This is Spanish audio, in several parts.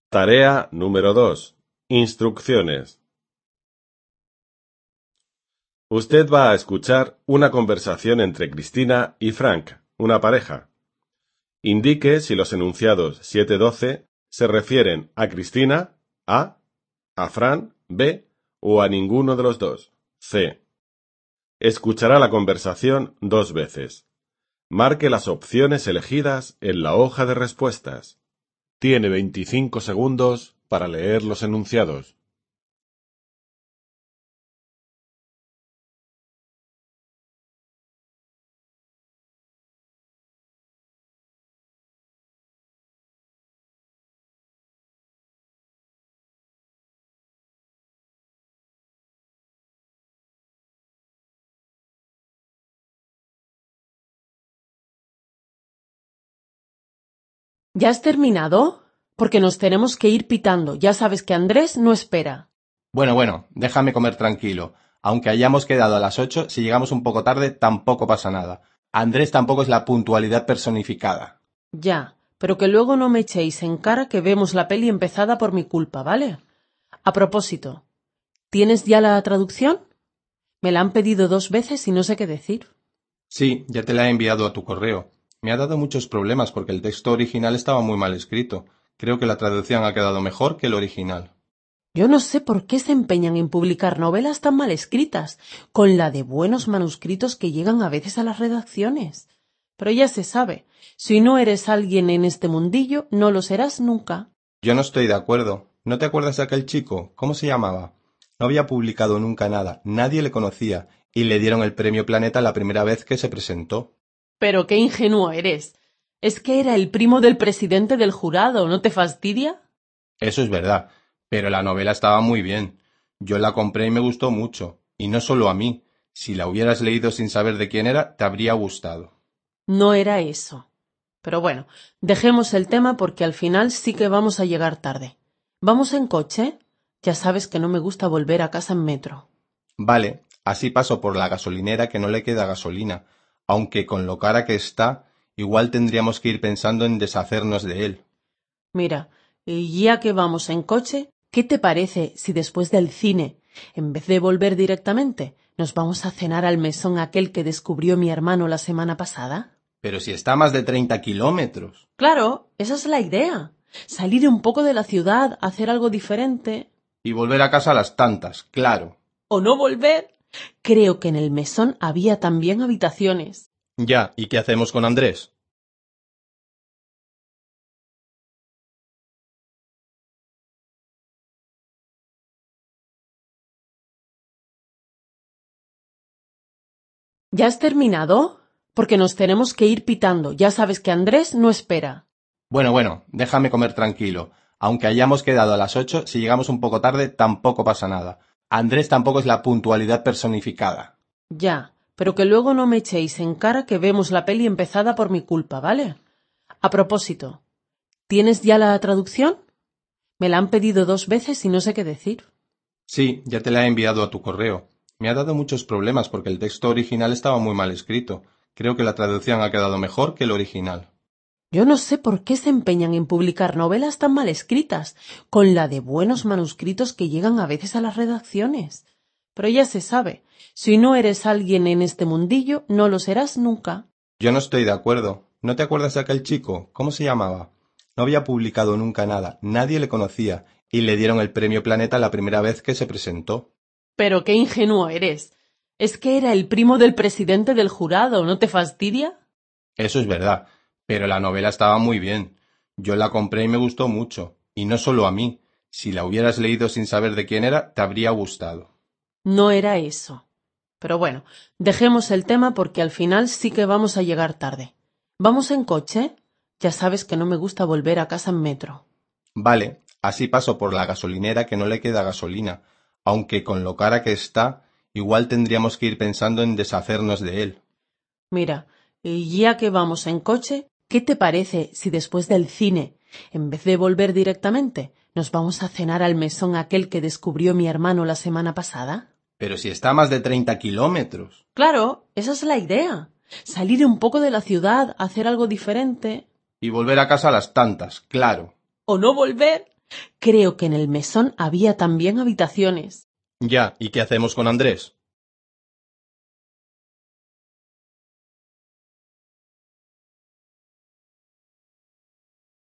Tarea número 2. Instrucciones. Usted va a escuchar una conversación entre Cristina y Frank, una pareja. Indique si los enunciados 7-12 se refieren a Cristina, A, a Fran, B, o a ninguno de los dos, C. Escuchará la conversación 2 veces. Marque las opciones elegidas en la hoja de respuestas. Tiene 25 segundos para leer los enunciados. ¿Ya has terminado? Porque nos tenemos que ir pitando. Ya sabes que Andrés no espera. Bueno, déjame comer tranquilo. Aunque hayamos quedado a las 8, si llegamos un poco tarde, tampoco pasa nada. Andrés tampoco es la puntualidad personificada. Ya, pero que luego no me echéis en cara que vemos la peli empezada por mi culpa, ¿vale? A propósito, ¿tienes ya la traducción? Me la han pedido 2 veces y no sé qué decir. Sí, ya te la he enviado a tu correo. Me ha dado muchos problemas porque el texto original estaba muy mal escrito. Creo que la traducción ha quedado mejor que el original. Yo no sé por qué se empeñan en publicar novelas tan mal escritas, con la de buenos manuscritos que llegan a veces a las redacciones. Pero ya se sabe, si no eres alguien en este mundillo, no lo serás nunca. Yo no estoy de acuerdo. ¿No te acuerdas de aquel chico? ¿Cómo se llamaba? No había publicado nunca nada, nadie le conocía, y le dieron el premio Planeta la primera vez que se presentó. Pero qué ingenuo eres. Es que era el primo del presidente del jurado, ¿no te fastidia? Eso es verdad, pero la novela estaba muy bien. Yo la compré y me gustó mucho, y no solo a mí. Si la hubieras leído sin saber de quién era, te habría gustado. No era eso. Pero bueno, dejemos el tema porque al final sí que vamos a llegar tarde. ¿Vamos en coche? Ya sabes que no me gusta volver a casa en metro. Vale, así paso por la gasolinera que no le queda gasolina, aunque con lo cara que está, igual tendríamos que ir pensando en deshacernos de él. Mira, y ya que vamos en coche, ¿qué te parece si después del cine, en vez de volver directamente, nos vamos a cenar al mesón aquel que descubrió mi hermano la semana pasada? Pero si está a más de 30 kilómetros. Claro, esa es la idea. Salir un poco de la ciudad, hacer algo diferente. Y volver a casa a las tantas, claro. ¿O no volver? Creo que en el mesón había también habitaciones. Ya, ¿y qué hacemos con Andrés? ¿Ya has terminado? Porque nos tenemos que ir pitando. Ya sabes que Andrés no espera. Bueno, déjame comer tranquilo. Aunque hayamos quedado a las 8, si llegamos un poco tarde, tampoco pasa nada. Andrés tampoco es la puntualidad personificada. Ya, pero que luego no me echéis en cara que vemos la peli empezada por mi culpa, ¿vale? A propósito, ¿tienes ya la traducción? Me la han pedido 2 veces y no sé qué decir. Sí, ya te la he enviado a tu correo. Me ha dado muchos problemas porque el texto original estaba muy mal escrito. Creo que la traducción ha quedado mejor que el original. Yo no sé por qué se empeñan en publicar novelas tan mal escritas, con la de buenos manuscritos que llegan a veces a las redacciones. Pero ya se sabe, si no eres alguien en este mundillo, no lo serás nunca. Yo no estoy de acuerdo. ¿No te acuerdas de aquel chico? ¿Cómo se llamaba? No había publicado nunca nada, nadie le conocía, y le dieron el premio Planeta la primera vez que se presentó. Pero qué ingenuo eres. Es que era el primo del presidente del jurado, ¿no te fastidia? Eso es verdad, pero la novela estaba muy bien. Yo la compré y me gustó mucho, y no solo a mí. Si la hubieras leído sin saber de quién era, te habría gustado. No era eso. Pero bueno, dejemos el tema porque al final sí que vamos a llegar tarde. ¿Vamos en coche? Ya sabes que no me gusta volver a casa en metro. Vale, así paso por la gasolinera que no le queda gasolina, aunque con lo cara que está, igual tendríamos que ir pensando en deshacernos de él. Mira, y ya que vamos en coche, ¿qué te parece si después del cine, en vez de volver directamente, nos vamos a cenar al mesón aquel que descubrió mi hermano la semana pasada? Pero si está a más de 30 kilómetros. Claro, esa es la idea. Salir un poco de la ciudad, hacer algo diferente. Y volver a casa a las tantas, claro. ¿O no volver? Creo que en el mesón había también habitaciones. Ya, ¿y qué hacemos con Andrés?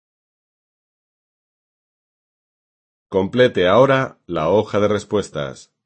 Complete ahora la hoja de respuestas.